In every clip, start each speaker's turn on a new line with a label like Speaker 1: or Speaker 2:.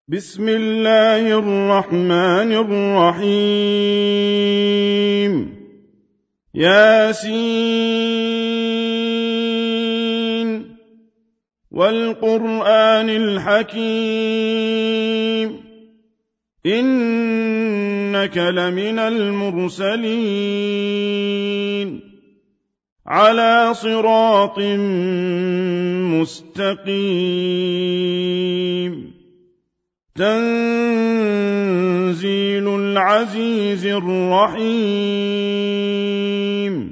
Speaker 1: بسم الله الرحمن الرحيم ياسين والقرآن الحكيم إنك لمن المرسلين على صراط مستقيم تنزيل العزيز الرحيم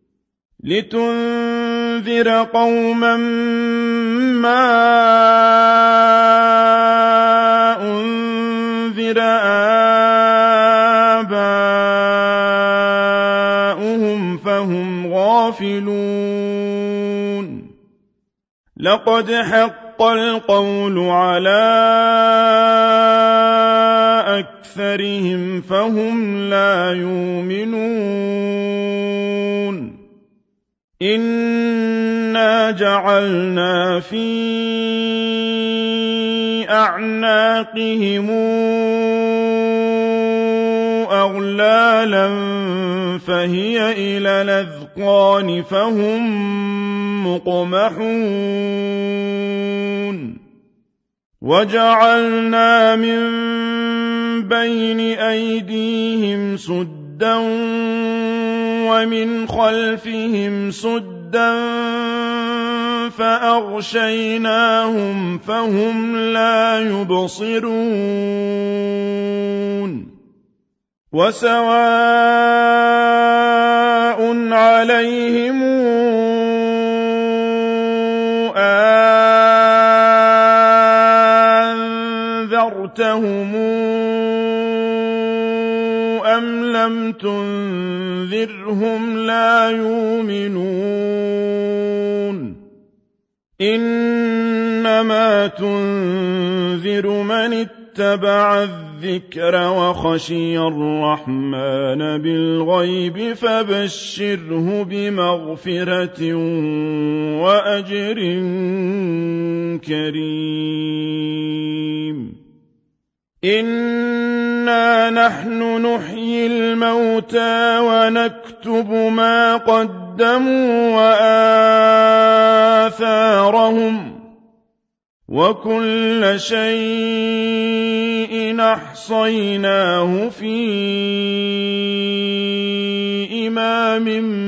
Speaker 1: لتنذر قوما ما أنذر آباؤهم فهم غافلون لقد حق القول على أكثرهم فهم لا يؤمنون إنا جعلنا في أعناقهم أغلالا فهي إلى الأذقان فهم مقمحون وجعلنا من بين أيديهم سدا ومن خلفهم سدا فأغشيناهم فهم لا يبصرون وسواء عليهم أنذرتهم أم لم تنذرهم لا يؤمنون إنما تنذر من اتبع الذكر وخشي الرحمن بالغيب فبشره بمغفرة وأجر كريم إنا نحن نحيي الموتى ونكتب ما قدموا وآثارهم وكل شيء أحصيناه في إمام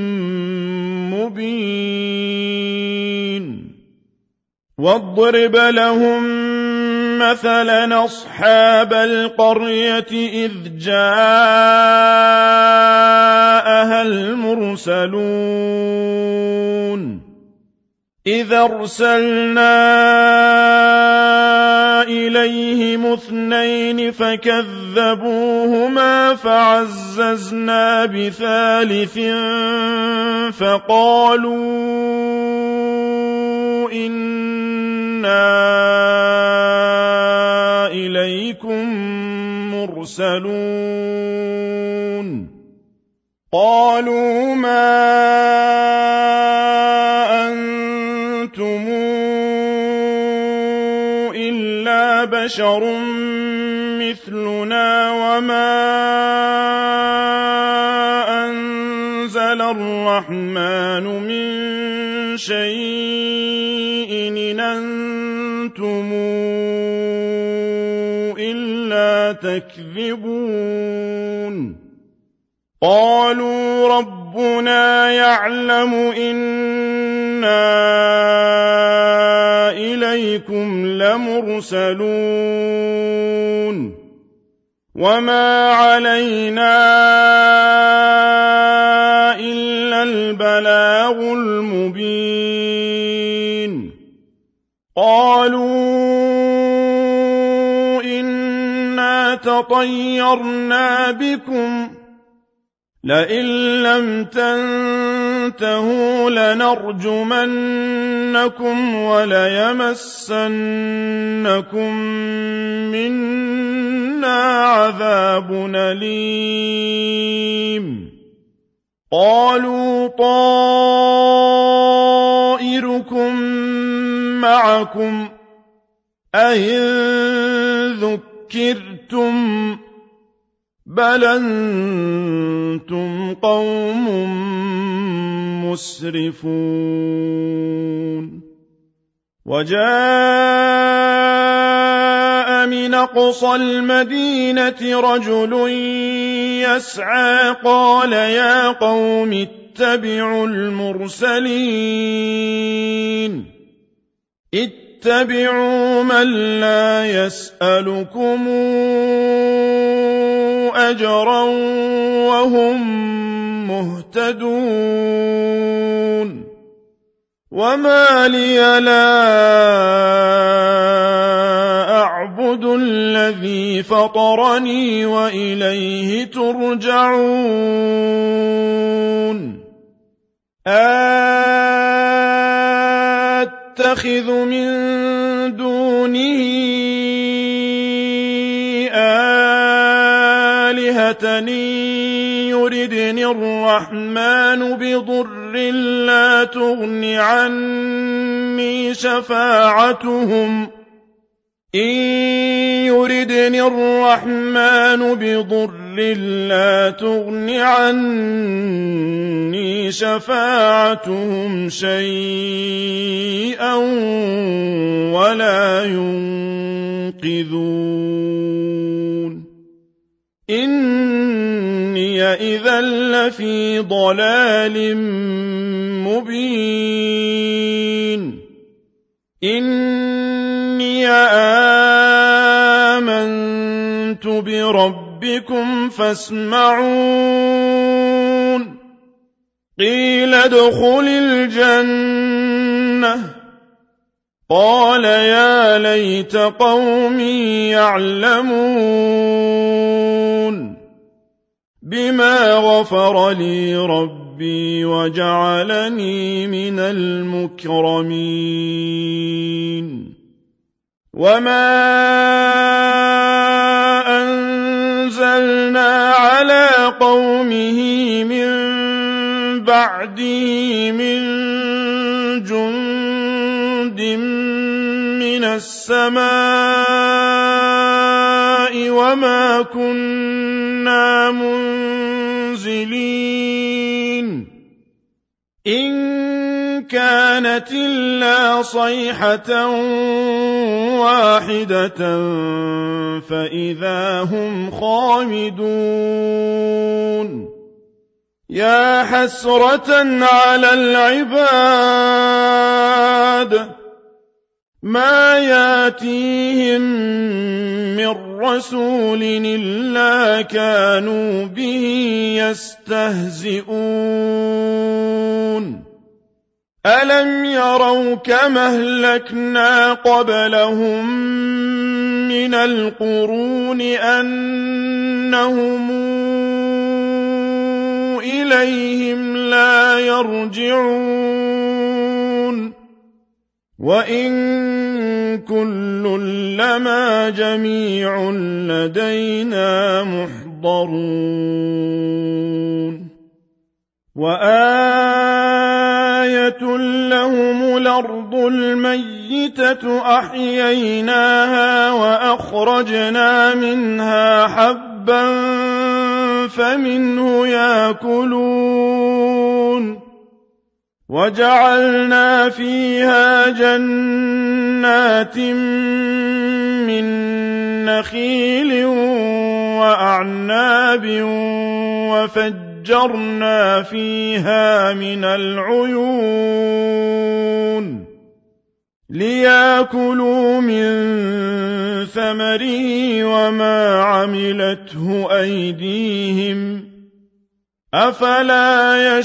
Speaker 1: مبين واضرب لهم مثلا أصحاب القرية إذ جاءها المرسلون إذ أرسلنا إليهم اثنين فكذبوهما فعززنا بثالث فقالوا إنا إليكم مرسلون قالوا ما أنتم إلا بشر مثلنا وما أنزل الرحمن من شيء إن أنتم إلا تكذبون قالوا ربنا يعلم إنا إليكم لمرسلون وما علينا إلا البلاغ المبين قالوا إنا تطيرنا بكم لئن لم تنتهوا لنرجمنكم وليمسنكم منا عذاب أليم قالوا طائركم معكم أئن ذُكِّرْتُم بَلْ أَنتُمْ قَوْمٌ مُّسْرِفُونَ وَجَاءَ مِنْ أَقْصَى الْمَدِينَةِ رَجُلٌ يَسْعَىٰ قَالَ يَا قَوْمِ اتَّبِعُوا الْمُرْسَلِينَ اتَّبِعُوا مَن لَّا يَسْأَلُكُمْ أَجْرًا وَهُم مُّهْتَدُونَ وَمَا لِيَ لَا أَعْبُدُ الَّذِي فَطَرَنِي وَإِلَيْهِ تُرْجَعُونَ أَتَّخِذُ مِن دُونِهِ آلِهَةً يُرِدْنِ الرَّحْمَٰنُ بِضُرٍّ لَّا تُغْنِ عَنِّي شَفَاعَتُهُمْ شَيْئًا وَلَا يُنقِذُونِ إِنِّي إِذًا لَّفِي ضَلَالٍ مُّبِينٍ إِنِّي آمَنتُ بِرَبِّكُمْ فَاسْمَعُونِ قِيلَ ادْخُلِ الْجَنَّةَ قَالَ يَا لَيْتَ قَوْمِي يَعْلَمُونَ بِمَا غَفَرَ لِي رَبِّي وَجَعَلَنِي مِنَ الْمُكْرَمِينَ وَمَا أَنزَلْنَا عَلَىٰ قَوْمِهِ مِن بَعْدِهِ مِن جُندٍ مِّنَ السَّمَاءِ وَمَا كُنَّا مُنزِلِينَ إِن كَانَتْ إِلَّا صَيْحَةً وَاحِدَةً فَإِذَا هُمْ خَامِدُونَ يَا حَسْرَةً عَلَى الْعِبَادِ مَا يَأْتِيهِم مِّن رَّسُولٍ إِلَّا كَانُوا بِهِ يَسْتَهْزِئُونَ أَلَمْ يَرَوْا كَمْ أَهْلَكْنَا قَبْلَهُم مِّنَ الْقُرُونِ أَنَّهُمْ إِلَيْهِمْ لَا يَرْجِعُونَ وَإِن كُلٌّ لَّمَا جَمِيعٌ لَّدَيْنَا مُحْضَرُونَ وَآيَةٌ لَّهُمُ الْأَرْضُ الْمَيِّتَةُ أَحْيَيْنَاهَا وَأَخْرَجْنَا مِنْهَا حَبًّا فَمِنْهُ يَأْكُلُونَ وَجَعَلْنَا فِيهَا جَنَّاتٍ مِّن نَّخِيلٍ وَأَعْنَابٍ وَفَجَّرْنَا فِيهَا مِنَ الْعُيُونِ لِيَأْكُلُوا مِن ثَمَرِهِ وَمَا عَمِلَتْهُ أَيْدِيهِمْ ۖ أَفَلَا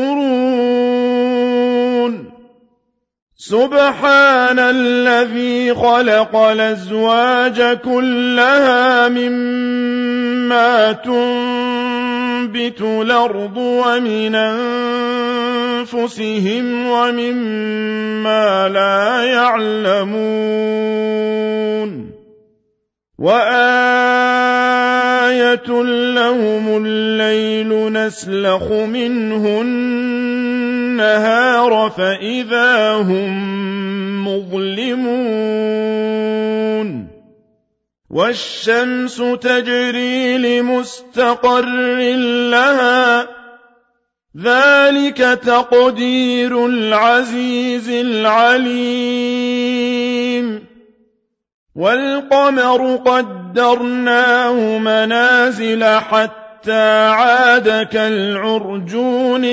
Speaker 1: يَشْكُرُونَ سُبْحَانَ الَّذِي خَلَقَ الْأَزْوَاجَ كُلَّهَا مِمَّا تُنبِتُ الْأَرْضُ وَمِنْ أَنفُسِهِمْ وَمِمَّا لَا يَعْلَمُونَ وَآيَةٌ لَّهُمُ اللَّيْلُ نَسْلَخُ مِنْهُ النَّهَارَ فَإِذَا هُم مُّظْلِمُونَ والشمس تجري لمستقر لها ذلك تقدير العزيز العليم والقمر قدرناه منازل حتى عاد كالعرجون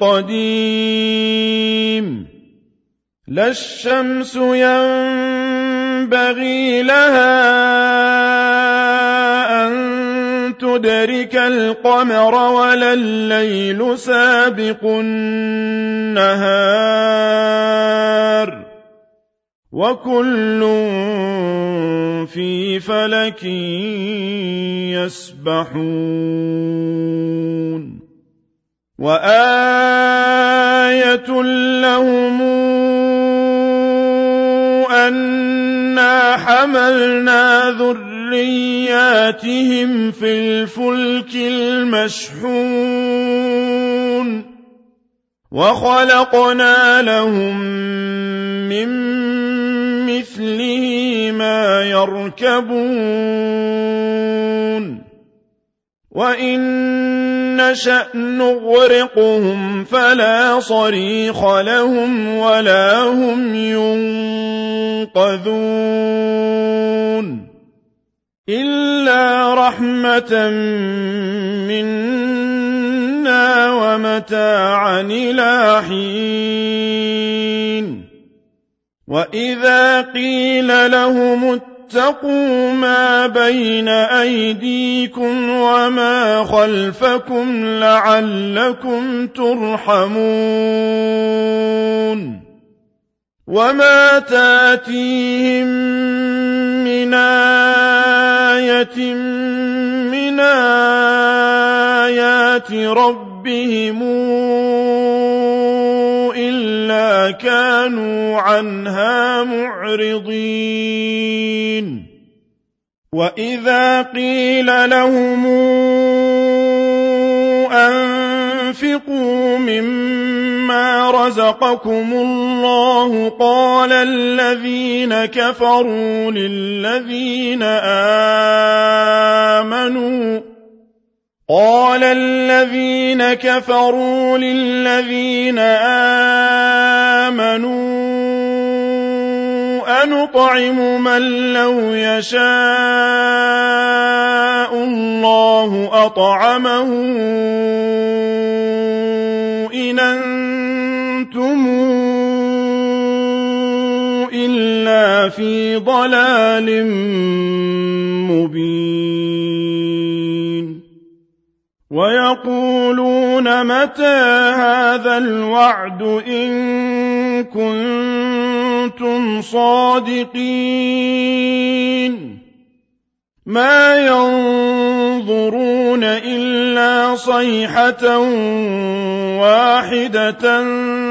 Speaker 1: القديم لا الشمس ينبغي لها أن تدرك القمر ولا الليل سابق النهار وكل في فلك يسبحون وآية لهم أنا حملنا ذرياتهم في الفلك المشحون وخلقنا لهم من مثله ما يركبون وإن نشأ نغرقهم فلا صريخ لهم ولا هم ينقذون إلا رحمة منا ومتاعا إلى حين وإذا قيل لهم اتقوا ما بين أيديكم وما خلفكم لعلكم ترحمون وما تاتيهم من آية من آيات ربهم إلا كانوا عنها معرضين وإذا قيل لهم أنفقوا مما رزقكم الله قال الذين كفروا للذين آمنوا أنطعم من لو يشاء الله أطعمه إن أنتم إلا في ضلال مبين ويقولون متى هذا الوعد إن كنتم صادقين ما ينظرون إلا صيحة واحدة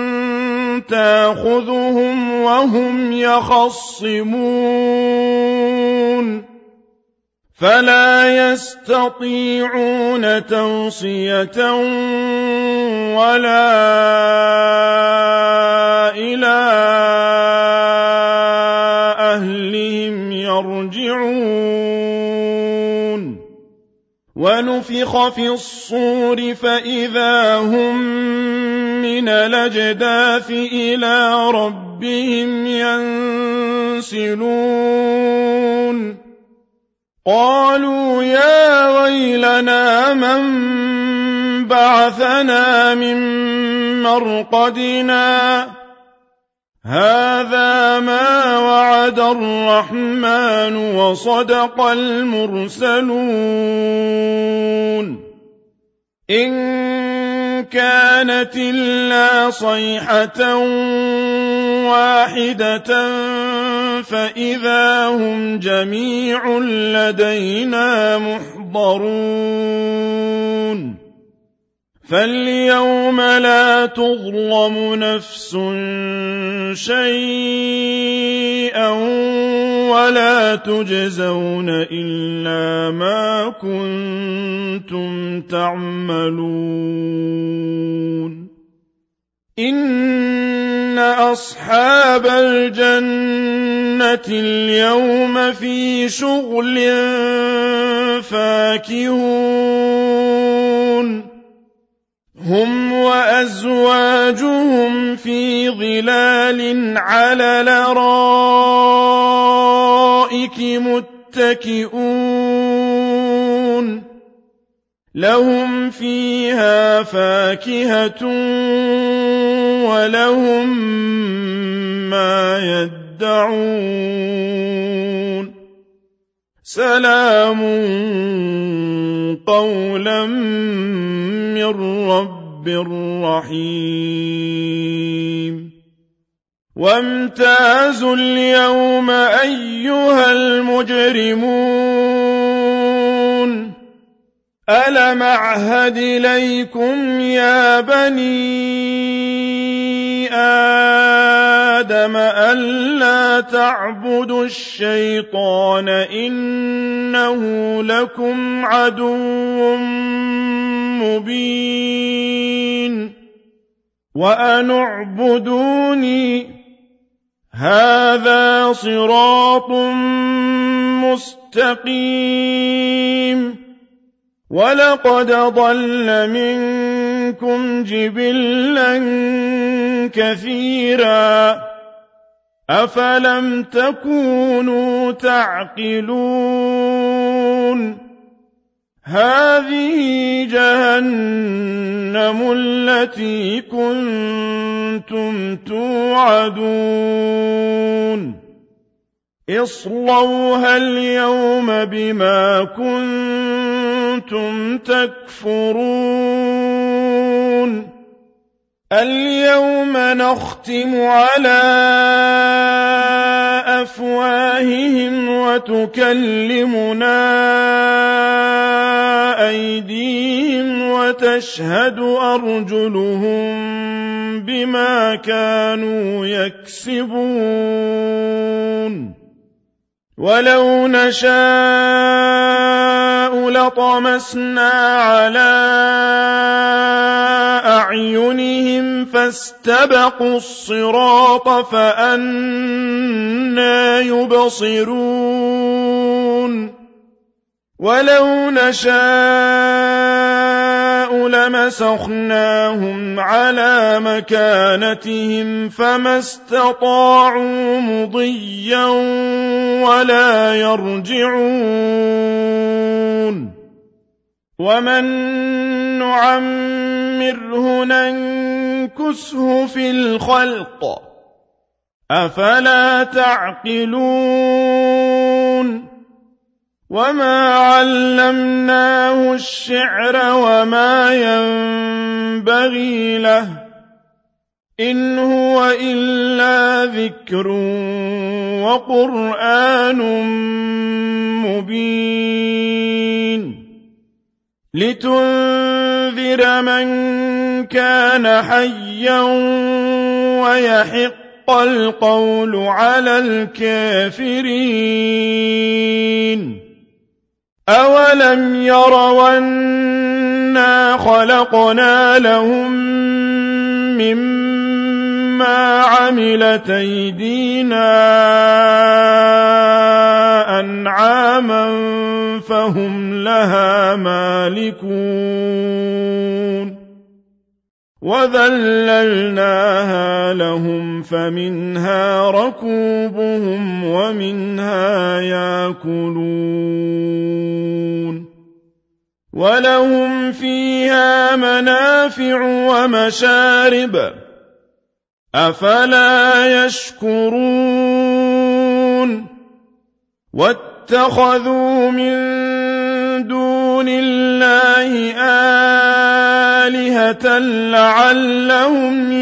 Speaker 1: تأخذهم وهم يخصمون فلا يستطيعون توصية ولا إلى أهلهم يرجعون ونفخ في الصور فإذا هم من الأجداث إلى ربهم ينسلون قالوا يا ويلنا من بعثنا من مرقدنا هذا ما وعد الرحمن وصدق المرسلون إن كانت إلا صيحة واحدة فإذا هم جميع لدينا محضرون فاليوم لا تظلم نفس شيئا ولا تجزون إلا ما كنتم تعملون إن أصحاب الجنة الْجَنَّةِ الْيَوْمَ فِي شُغُلٍ فَاكِهُونَ هُمْ وَأَزْوَاجُهُمْ فِي ظِلَالٍ عَلَى الْأَرَائِكِ مُتَّكِئُونَ لَهُمْ فِيهَا فَاكِهَةٌ وَلَهُم مَّا يَدَّعُونَ سَلَامٌ قَوْلًا مِّن رَّبٍّ رَّحِيمٍ وَامْتَازُوا الْيَوْمَ أَيُّهَا الْمُجْرِمُونَ أَلَمْ أَعْهَدْ إِلَيْكُمْ يَا بَنِي آدَمَ أَلَّا تَعْبُدُوا الشَّيْطَانَ إِنَّهُ لَكُمْ عَدُوٌّ مُّبِينٌ وَأَنِ اعْبُدُونِي هَٰذَا صِرَاطٌ مُّسْتَقِيمٌ وَلَقَدْ ضَلَّ مِنكُمْ جِبِلًّا كَثِيرًا أَفَلَمْ تَكُونُوا تَعْقِلُونَ هَٰذِهِ جَهَنَّمُ الَّتِي كُنتُمْ تُوعَدُونَ اصْلَوْهَا الْيَوْمَ بِمَا كُنتُمْ تَكْفُرُونَ الْيَوْمَ نَخْتِمُ عَلَىٰ أَفْوَاهِهِمْ وَتُكَلِّمُنَا أَيْدِيهِمْ وَتَشْهَدُ أَرْجُلُهُم بِمَا كَانُوا يَكْسِبُونَ وَلَوْ نَشَاءُ لَطَمَسْنَا عَلَىٰ أَعْيُنِهِمْ فَاسْتَبَقُوا الصِّرَاطَ فَأَنَّىٰ يُبْصِرُونَ وَلَوْ نَشَاءُ لَمَسَخْنَاهُمْ عَلَىٰ مَكَانَتِهِمْ فَمَا اسْتَطَاعُوا مُضِيًّا وَلَا يَرْجِعُونَ وَمَن نُّعَمِّرْهُ نَنكُسْهُ فِي الْخَلْقِ أَفَلَا تَعْقِلُونَ وَمَا عَلَّمْنَاهُ الشِّعْرَ وَمَا يَنبَغِي لَهُ إِنْ هُوَ إِلَّا ذِكْرٌ وَقُرْآنٌ مُّبِينٌ لِتُنذِرَ مَن كَانَ حَيًّا وَيَحِقَّ الْقَوْلُ عَلَى الْكَافِرِينَ أَوَلَمْ يَرَوْا أَنَّا خَلَقْنَا لَهُم مِّمَّا عَمِلَتْ أَيْدِينَا أَنْعَامًا فَهُمْ لَهَا مَالِكُونَ وَذَلَّلْنَاهَا لَهُمْ فَمِنْهَا رَكُوبُهُمْ وَمِنْهَا يَأْكُلُونَ وَلَهُمْ فِيهَا مَنَافِعُ وَمَشَارِبُ أَفَلَا يَشْكُرُونَ وَاتَّخَذُوا مِن دُونِ اللَّهِ آلِهَةً لَّعَلَّهُمْ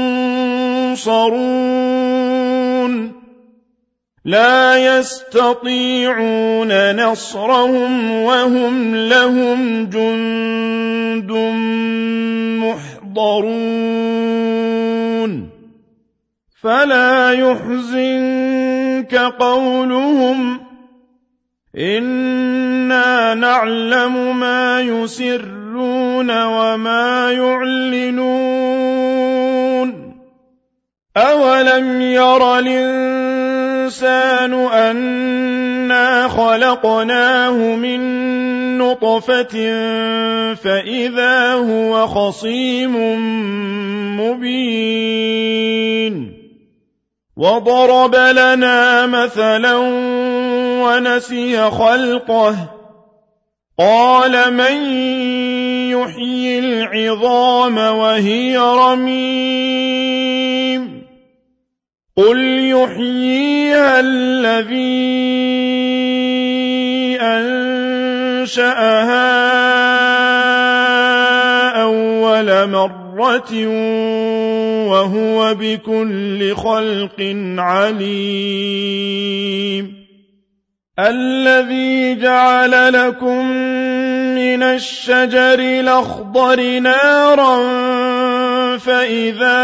Speaker 1: يُنصَرُونَ لَا يَسْتَطِيعُونَ نَصْرَهُمْ وَهُمْ لَهُمْ جُندٌ مُّحْضَرُونَ فَلَا يَحْزُنكَ قَوْلُهُمْ إِنَّا نَعْلَمُ مَا يُسِرُّونَ وَمَا يُعْلِنُونَ أَوَلَمْ يَرَ الْإِنسَانُ الْإِنسَانُ أَنَّا خَلَقْنَاهُ مِن نُّطْفَةٍ فَإِذَا هُوَ خَصِيمٌ مُّبِينٌ وَضَرَبَ لَنَا مَثَلًا وَنَسِيَ خَلْقَهُ قَالَ مَن يُحْيِي الْعِظَامَ وَهِيَ رَمِيمٌ قُلْ يُحْيِيهَا الَّذِي أَنشَأَهَا أَوَّلَ مَرَّةٍ وَهُوَ بِكُلِّ خَلْقٍ عَلِيمٌ الَّذِي جَعَلَ لَكُم مِّنَ الشَّجَرِ الْأَخْضَرِ نَارًا فَإِذَا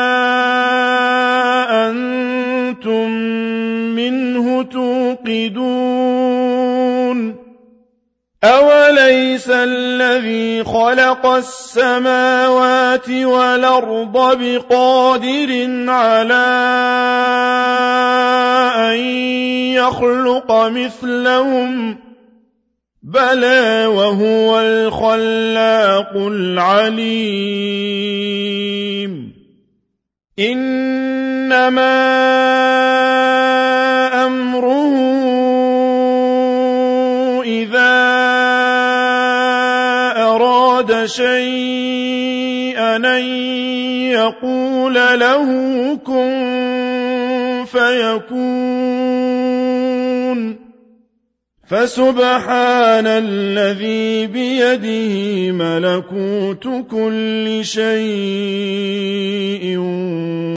Speaker 1: أَنتُم مِّنْهُ تُوقِدُونَ أَوَلَيْسَ الَّذِي خَلَقَ السَّمَاوَاتِ وَالْأَرْضَ بِقَادِرٍ عَلَىٰ أَن يَخْلُقَ مِثْلَهُم بَلَىٰ وَهُوَ الْخَلَّاقُ الْعَلِيمُ إِنَّمَا أَمْرُهُ إِذَا أَرَادَ شَيْئًا أَن يَقُولَ لَهُ كُن فَيَكُونُ فَسُبْحَانَ الَّذِي بِيَدِهِ مَلَكُوتُ كُلِّ شَيْءٍ